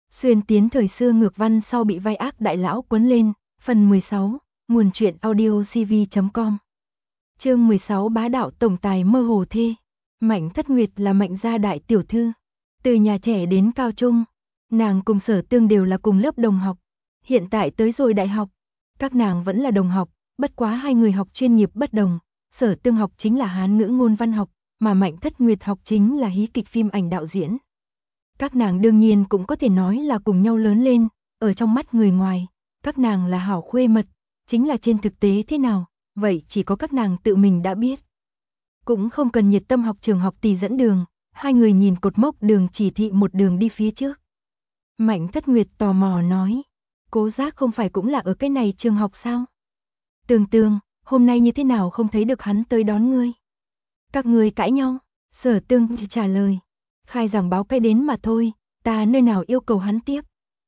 Xuyên tiến thời xưa ngược văn sau bị vai ác đại lão quấn lên, phần 16, nguồn truyện audio cv.com. Chương 16 bá đạo tổng tài mơ hồ thê. Mạnh Thất Nguyệt là Mạnh gia đại tiểu thư. Từ nhà trẻ đến cao trung, nàng cùng Sở Tương đều là cùng lớp đồng học. Hiện tại tới rồi đại học, các nàng vẫn là đồng học, bất quá hai người học chuyên nghiệp bất đồng. Sở Tương học chính là Hán ngữ ngôn văn học, mà Mạnh Thất Nguyệt học chính là hí kịch phim ảnh đạo diễn. Các nàng đương nhiên cũng có thể nói là cùng nhau lớn lên, ở trong mắt người ngoài, các nàng là hảo khuê mật, chính là trên thực tế thế nào, vậy chỉ có các nàng tự mình đã biết. Cũng không cần nhiệt tâm học trường học tỷ dẫn đường, hai người nhìn cột mốc đường chỉ thị một đường đi phía trước. Mạnh Thất Nguyệt tò mò nói, Cố Giác không phải cũng là ở cái này trường học sao? Tương, hôm nay như thế nào không thấy được hắn tới đón ngươi? Các ngươi cãi nhau? Sở Tương chỉ trả lời, khai giảng báo cái đến mà thôi, ta nơi nào yêu cầu hắn tiếp.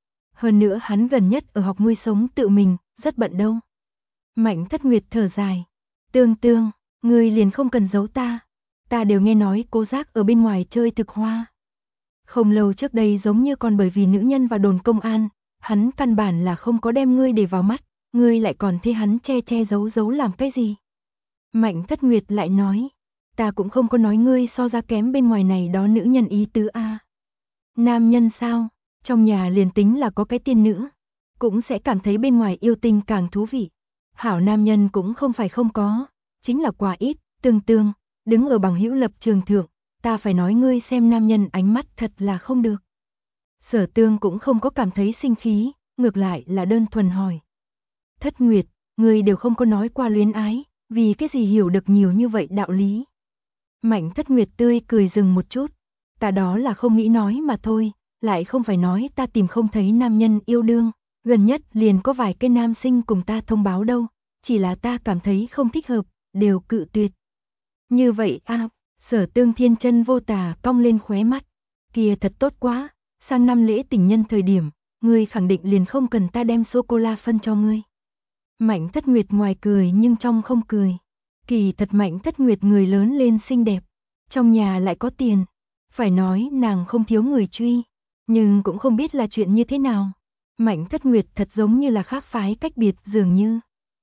Hơn nữa hắn gần nhất ở học nuôi sống tự mình, rất bận đâu. Mạnh Thất Nguyệt thở dài, Tương, ngươi liền không cần giấu ta đều nghe nói Cố Giác ở bên ngoài chơi thực hoa. Không lâu trước đây giống như còn bởi vì nữ nhân vào đồn công an, hắn căn bản là không có đem ngươi để vào mắt, ngươi lại còn thấy hắn che giấu làm cái gì. Mạnh Thất Nguyệt lại nói, ta cũng không có nói ngươi so ra kém bên ngoài này đó nữ nhân ý tứ a. Nam nhân sao, trong nhà liền tính là có cái tiên nữ, cũng sẽ cảm thấy bên ngoài yêu tinh càng thú vị. Hảo nam nhân cũng không phải không có, chính là quá ít. Tương, đứng ở bằng hữu lập trường thượng, ta phải nói ngươi xem nam nhân ánh mắt thật là không được. Sở Tương cũng không có cảm thấy sinh khí, ngược lại là đơn thuần hỏi. Thất Nguyệt, ngươi đều không có nói qua luyến ái, vì cái gì hiểu được nhiều như vậy đạo lý. Mạnh Thất Nguyệt tươi cười dừng một chút, ta đó là không nghĩ nói mà thôi, lại không phải nói ta tìm không thấy nam nhân yêu đương, gần nhất liền có vài cái nam sinh cùng ta thông báo đâu, chỉ là ta cảm thấy không thích hợp, đều cự tuyệt. Như vậy a, Sở Tương thiên chân vô tà cong lên khóe mắt, kia thật tốt quá, sang năm lễ tình nhân thời điểm, ngươi khẳng định liền không cần ta đem sô-cô-la phân cho ngươi. Mạnh Thất Nguyệt ngoài cười nhưng trong không cười. Kỳ thật Mạnh Thất Nguyệt người lớn lên xinh đẹp, trong nhà lại có tiền, phải nói nàng không thiếu người truy, nhưng cũng không biết là chuyện như thế nào. Mạnh Thất Nguyệt thật giống như là khác phái cách biệt dường như.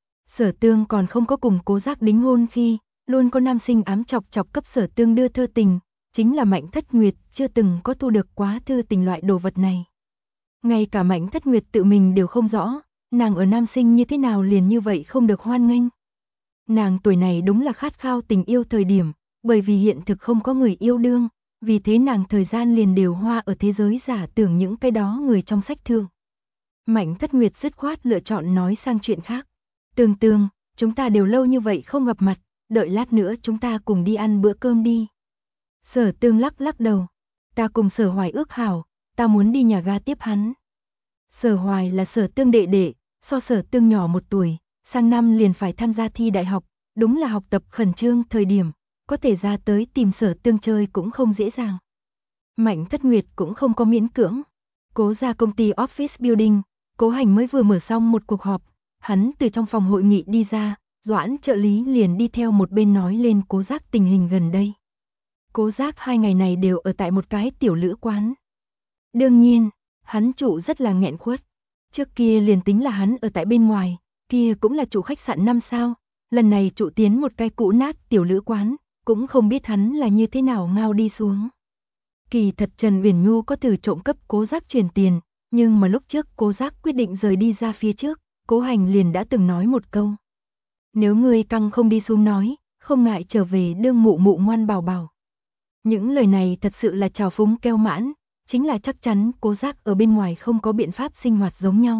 Sở Tương còn không có cùng Cố Giác đính hôn khi, luôn có nam sinh ám chọc cấp Sở Tương đưa thư tình, chính là Mạnh Thất Nguyệt chưa từng có thu được quá thư tình loại đồ vật này. Ngay cả Mạnh Thất Nguyệt tự mình đều không rõ, nàng ở nam sinh như thế nào liền như vậy không được hoan nghênh. Nàng tuổi này đúng là khát khao tình yêu thời điểm, bởi vì hiện thực không có người yêu đương, vì thế nàng thời gian liền đều hoa ở thế giới giả tưởng những cái đó người trong sách thượng. Mạnh Thất Nguyệt dứt khoát lựa chọn nói sang chuyện khác. Tương, chúng ta đều lâu như vậy không gặp mặt, đợi lát nữa chúng ta cùng đi ăn bữa cơm đi. Sở Tương lắc đầu, ta cùng Sở Hoài ước hảo, ta muốn đi nhà ga tiếp hắn. Sở Hoài là Sở Tương đệ đệ, so Sở Tương nhỏ 1 tuổi, sang năm liền phải tham gia thi đại học, đúng là học tập khẩn trương thời điểm, có thể ra tới tìm Sở Tương chơi cũng không dễ dàng. Mạnh Thất Nguyệt cũng không có miễn cưỡng. Cố ra công ty Office Building, Cố Hành mới vừa mở xong một cuộc họp, hắn từ trong phòng hội nghị đi ra, Doãn trợ lý liền đi theo một bên nói lên Cố Giác tình hình gần đây. Cố Giác 2 ngày này đều ở tại một cái tiểu lữ quán. Đương nhiên, hắn trụ rất là nghẹn khuất. Trước kia liền tính là hắn ở tại bên ngoài, kia cũng là chủ khách sạn 5 sao, lần này trụ tiến một cái cũ nát tiểu lữ quán, cũng không biết hắn là như thế nào ngao đi xuống. Kỳ thật Trần Uyển Nhu có thử trộm cấp Cố Giác chuyển tiền, nhưng mà lúc trước Cố Giác quyết định rời đi ra phía trước, Cố Hành liền đã từng nói một câu. Nếu ngươi căng không đi xuống nói, không ngại trở về đương mụ ngoan bảo bảo. Những lời này thật sự là trào phúng keo mãn, chính là chắc chắn Cố Giác ở bên ngoài không có biện pháp sinh hoạt giống nhau.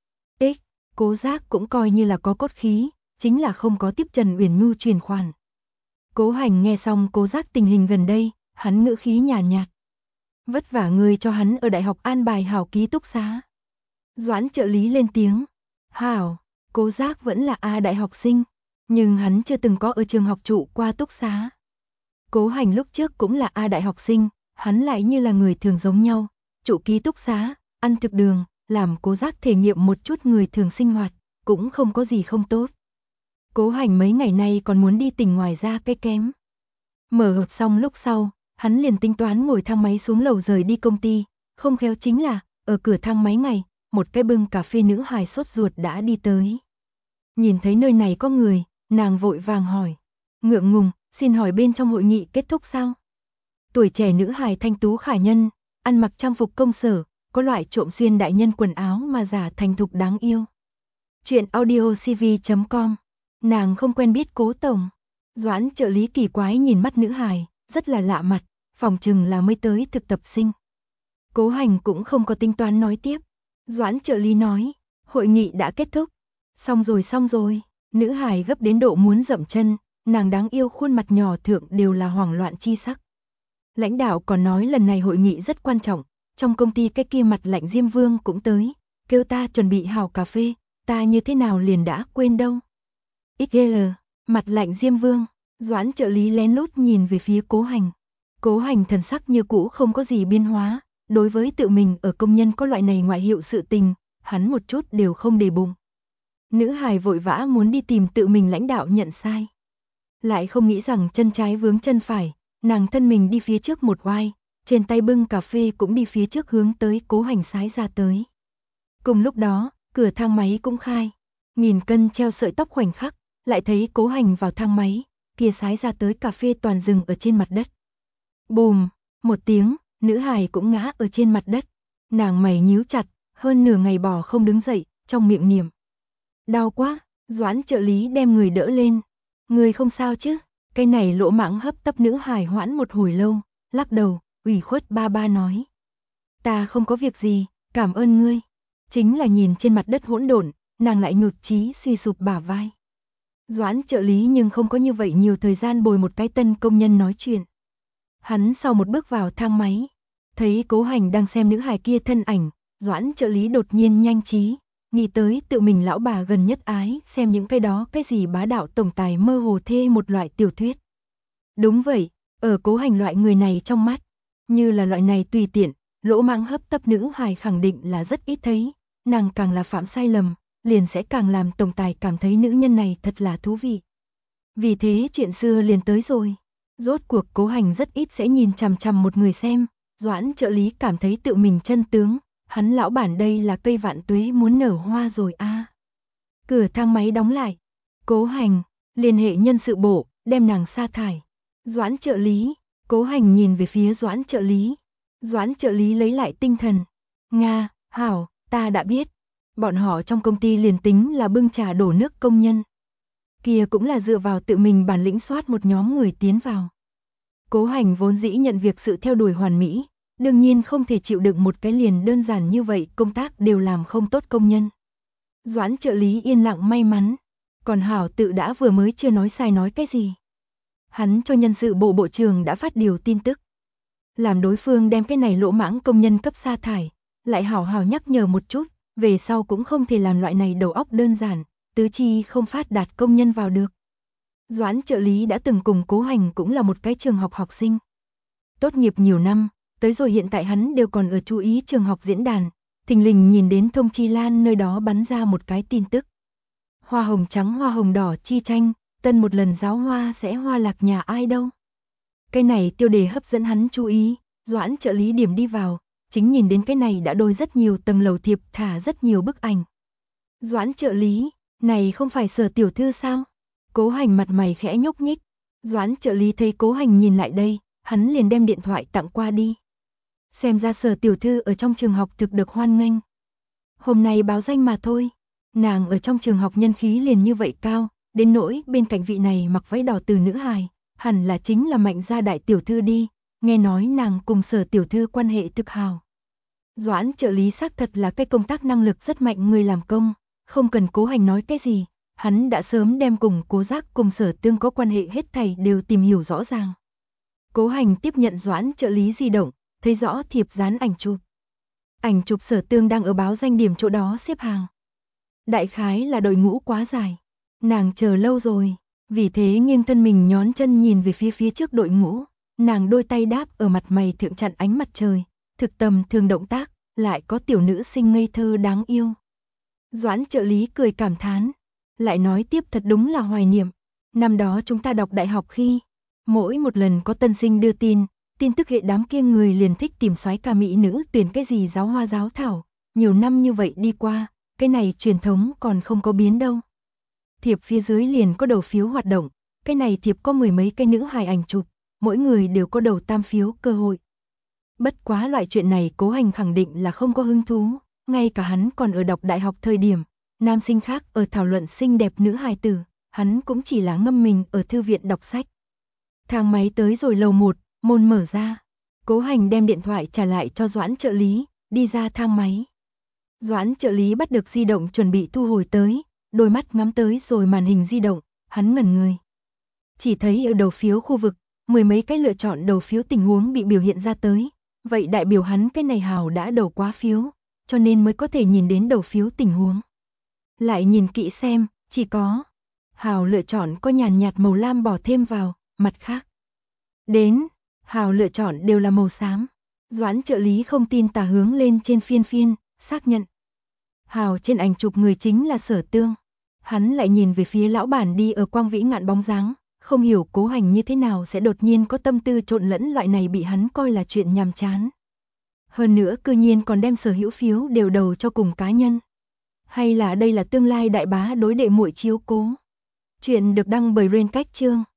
Cố Giác cũng coi như là có cốt khí, chính là không có tiếp Trần Uyển Nhu chuyển khoản. Cố Hành nghe xong Cố Giác tình hình gần đây, hắn ngữ khí nhàn nhạt. Vất vả ngươi cho hắn ở đại học an bài hảo ký túc xá. Doãn trợ lý lên tiếng. Hảo, Cố Giác vẫn là A đại học sinh, nhưng hắn chưa từng có ở trường học trụ qua túc xá. Cố Hành lúc trước cũng là A đại học sinh, hắn lại như là người thường giống nhau, trụ ký túc xá, ăn thực đường, làm Cố Giác thể nghiệm một chút người thường sinh hoạt, cũng không có gì không tốt. Cố Hành mấy ngày nay còn muốn đi tỉnh ngoài ra cái kém. Mở hộp xong lúc sau, hắn liền tính toán ngồi thang máy xuống lầu rời đi công ty, không khéo chính là, ở cửa thang máy ngày, một cái bưng cà phê nữ hài sốt ruột đã đi tới. Nhìn thấy nơi này có người, nàng vội vàng hỏi. Ngượng ngùng, xin hỏi bên trong hội nghị kết thúc sao? Tuổi trẻ nữ hài thanh tú khả nhân, ăn mặc trang phục công sở, có loại trộm xuyên đại nhân quần áo mà giả thành thục đáng yêu. Chuyện audiocv.com. Nàng không quen biết Cố tổng. Doãn trợ lý kỳ quái nhìn mắt nữ hài, rất là lạ mặt, phòng chừng là mới tới thực tập sinh. Cố Hành cũng không có tính toán nói tiếp. Doãn trợ lý nói, hội nghị đã kết thúc. Xong rồi. Nữ hài gấp đến độ muốn dậm chân, nàng đáng yêu khuôn mặt nhỏ thượng đều là hoảng loạn chi sắc. Lãnh đạo còn nói lần này hội nghị rất quan trọng, trong công ty cái kia mặt lạnh Diêm Vương cũng tới, kêu ta chuẩn bị hào cà phê, ta như thế nào liền đã quên đâu. XL, mặt lạnh Diêm Vương, Doãn trợ lý lén lút nhìn về phía Cố Hành. Cố Hành thần sắc như cũ không có gì biến hóa, đối với tự mình ở công nhân có loại này ngoại hiệu sự tình, hắn một chút đều không để bụng. Nữ hài vội vã muốn đi tìm tự mình lãnh đạo nhận sai. Lại không nghĩ rằng chân trái vướng chân phải, nàng thân mình đi phía trước một oai, trên tay bưng cà phê cũng đi phía trước hướng tới Cố Hành sái ra tới. Cùng lúc đó, cửa thang máy cũng khai, nghìn cân treo sợi tóc khoảnh khắc, lại thấy Cố Hành vào thang máy, kia sái ra tới cà phê toàn dừng ở trên mặt đất. Bùm, một tiếng, nữ hài cũng ngã ở trên mặt đất, nàng mày nhíu chặt, hơn nửa ngày bò không đứng dậy, trong miệng niệm. Đau quá, Doãn trợ lý đem người đỡ lên. Người không sao chứ? Cái này lỗ mãng hấp tấp nữ hài hoãn một hồi lâu, lắc đầu, ủy khuất ba nói. Ta không có việc gì, cảm ơn ngươi. Chính là nhìn trên mặt đất hỗn độn, nàng lại nhụt chí suy sụp bả vai. Doãn trợ lý nhưng không có như vậy nhiều thời gian bồi một cái tân công nhân nói chuyện. Hắn sau một bước vào thang máy, thấy Cố Hành đang xem nữ hài kia thân ảnh, Doãn trợ lý đột nhiên nhanh trí, nghĩ tới tự mình lão bà gần nhất ái xem những cái đó cái gì bá đạo tổng tài mơ hồ thê một loại tiểu thuyết. Đúng vậy, ở Cố Hành loại người này trong mắt, như là loại này tùy tiện, lỗ mãng hấp tấp nữ hài khẳng định là rất ít thấy, nàng càng là phạm sai lầm, liền sẽ càng làm tổng tài cảm thấy nữ nhân này thật là thú vị. Vì thế chuyện xưa liền tới rồi. Rốt cuộc Cố Hành rất ít sẽ nhìn chằm chằm một người xem, Doãn trợ lý cảm thấy tự mình chân tướng, hắn lão bản đây là cây vạn tuế muốn nở hoa rồi a. Cửa thang máy đóng lại. Cố Hành, liên hệ nhân sự bộ, đem nàng sa thải. Doãn trợ lý, Cố Hành nhìn về phía Doãn trợ lý. Doãn trợ lý lấy lại tinh thần. Nga, hảo, ta đã biết. Bọn họ trong công ty liền tính là bưng trà đổ nước công nhân. Kia cũng là dựa vào tự mình bản lĩnh soát một nhóm người tiến vào. Cố Hành vốn dĩ nhận việc sự theo đuổi hoàn mỹ, đương nhiên không thể chịu đựng một cái liền đơn giản như vậy công tác đều làm không tốt công nhân. Doãn trợ lý yên lặng may mắn, còn hảo tự đã vừa mới chưa nói sai nói cái gì. Hắn cho nhân sự bộ bộ trưởng đã phát điều tin tức. Làm đối phương đem cái này lỗ mãng công nhân cấp sa thải, lại hảo hảo nhắc nhở một chút, về sau cũng không thể làm loại này đầu óc đơn giản, tứ chi không phát đạt công nhân vào được. Doãn trợ lý đã từng cùng Cố Hành cũng là một cái trường học học sinh. Tốt nghiệp nhiều năm, tới rồi hiện tại hắn đều còn ở chú ý trường học diễn đàn, thình lình nhìn đến thông chi lan nơi đó bắn ra một cái tin tức. Hoa hồng trắng hoa hồng đỏ chi tranh, tân một lần giáo hoa sẽ hoa lạc nhà ai đâu. Cái này tiêu đề hấp dẫn hắn chú ý, Doãn trợ lý điểm đi vào, chính nhìn đến cái này đã đôi rất nhiều tầng lầu thiệp thả rất nhiều bức ảnh. Doãn trợ lý, này không phải Sở tiểu thư sao? Cố Hành mặt mày khẽ nhúc nhích. Doãn trợ lý thấy Cố Hành nhìn lại đây, hắn liền đem điện thoại tặng qua đi. Xem ra Sở tiểu thư ở trong trường học thực được hoan nghênh. Hôm nay báo danh mà thôi, nàng ở trong trường học nhân khí liền như vậy cao, đến nỗi bên cạnh vị này mặc váy đỏ từ nữ hài, hẳn là chính là Mạnh gia đại tiểu thư đi, nghe nói nàng cùng Sở tiểu thư quan hệ thực hào. Doãn trợ lý xác thật là cái công tác năng lực rất mạnh người làm công, không cần Cố Hành nói cái gì, hắn đã sớm đem cùng Cố Giác cùng Sở Tương có quan hệ hết thảy đều tìm hiểu rõ ràng. Cố Hành tiếp nhận Doãn trợ lý di động, thấy rõ thiệp dán ảnh chụp. Ảnh chụp Sở Tương đang ở báo danh điểm chỗ đó xếp hàng. Đại khái là đội ngũ quá dài, nàng chờ lâu rồi, vì thế nghiêng thân mình nhón chân nhìn về phía trước đội ngũ, nàng đôi tay đáp ở mặt mày thượng chặn ánh mặt trời, thực tầm thường động tác, lại có tiểu nữ sinh ngây thơ đáng yêu. Doãn trợ lý cười cảm thán, lại nói tiếp thật đúng là hoài niệm, năm đó chúng ta đọc đại học khi, mỗi một lần có tân sinh đưa tin, tin tức hệ đám kia người liền thích tìm soái ca mỹ nữ tuyển cái gì giáo hoa giáo thảo, nhiều năm như vậy đi qua, cái này truyền thống còn không có biến đâu. Thiệp phía dưới liền có đầu phiếu hoạt động, cái này thiệp có mười mấy cái nữ hài ảnh chụp, mỗi người đều có đầu tam phiếu cơ hội. Bất quá loại chuyện này Cố Hành khẳng định là không có hứng thú, ngay cả hắn còn ở đọc đại học thời điểm, nam sinh khác ở thảo luận xinh đẹp nữ hài tử, hắn cũng chỉ là ngâm mình ở thư viện đọc sách. Thang máy tới rồi lầu 1, môn mở ra. Cố Hành đem điện thoại trả lại cho Doãn trợ lý, đi ra thang máy. Doãn trợ lý bắt được di động chuẩn bị thu hồi tới, đôi mắt ngắm tới rồi màn hình di động, hắn ngẩn người. Chỉ thấy ở đầu phiếu khu vực, mười mấy cái lựa chọn đầu phiếu tình huống bị biểu hiện ra tới, vậy đại biểu hắn cái này hào đã đầu quá phiếu, cho nên mới có thể nhìn đến đầu phiếu tình huống. Lại nhìn kỹ xem, chỉ có hào lựa chọn có nhàn nhạt màu lam bỏ thêm vào, mặt khác đến hào lựa chọn đều là màu xám. Doãn trợ lý không tin tà hướng lên trên phiên, xác nhận. Hào trên ảnh chụp người chính là Sở Tương. Hắn lại nhìn về phía lão bản đi ở quang vĩ ngạn bóng dáng, không hiểu Cố Hành như thế nào sẽ đột nhiên có tâm tư trộn lẫn loại này bị hắn coi là chuyện nhàm chán. Hơn nữa cư nhiên còn đem sở hữu phiếu đều đầu cho cùng cá nhân. Hay là đây là tương lai đại bá đối đệ muội chiếu cố. Chuyện được đăng bởi Rain Cách Chương.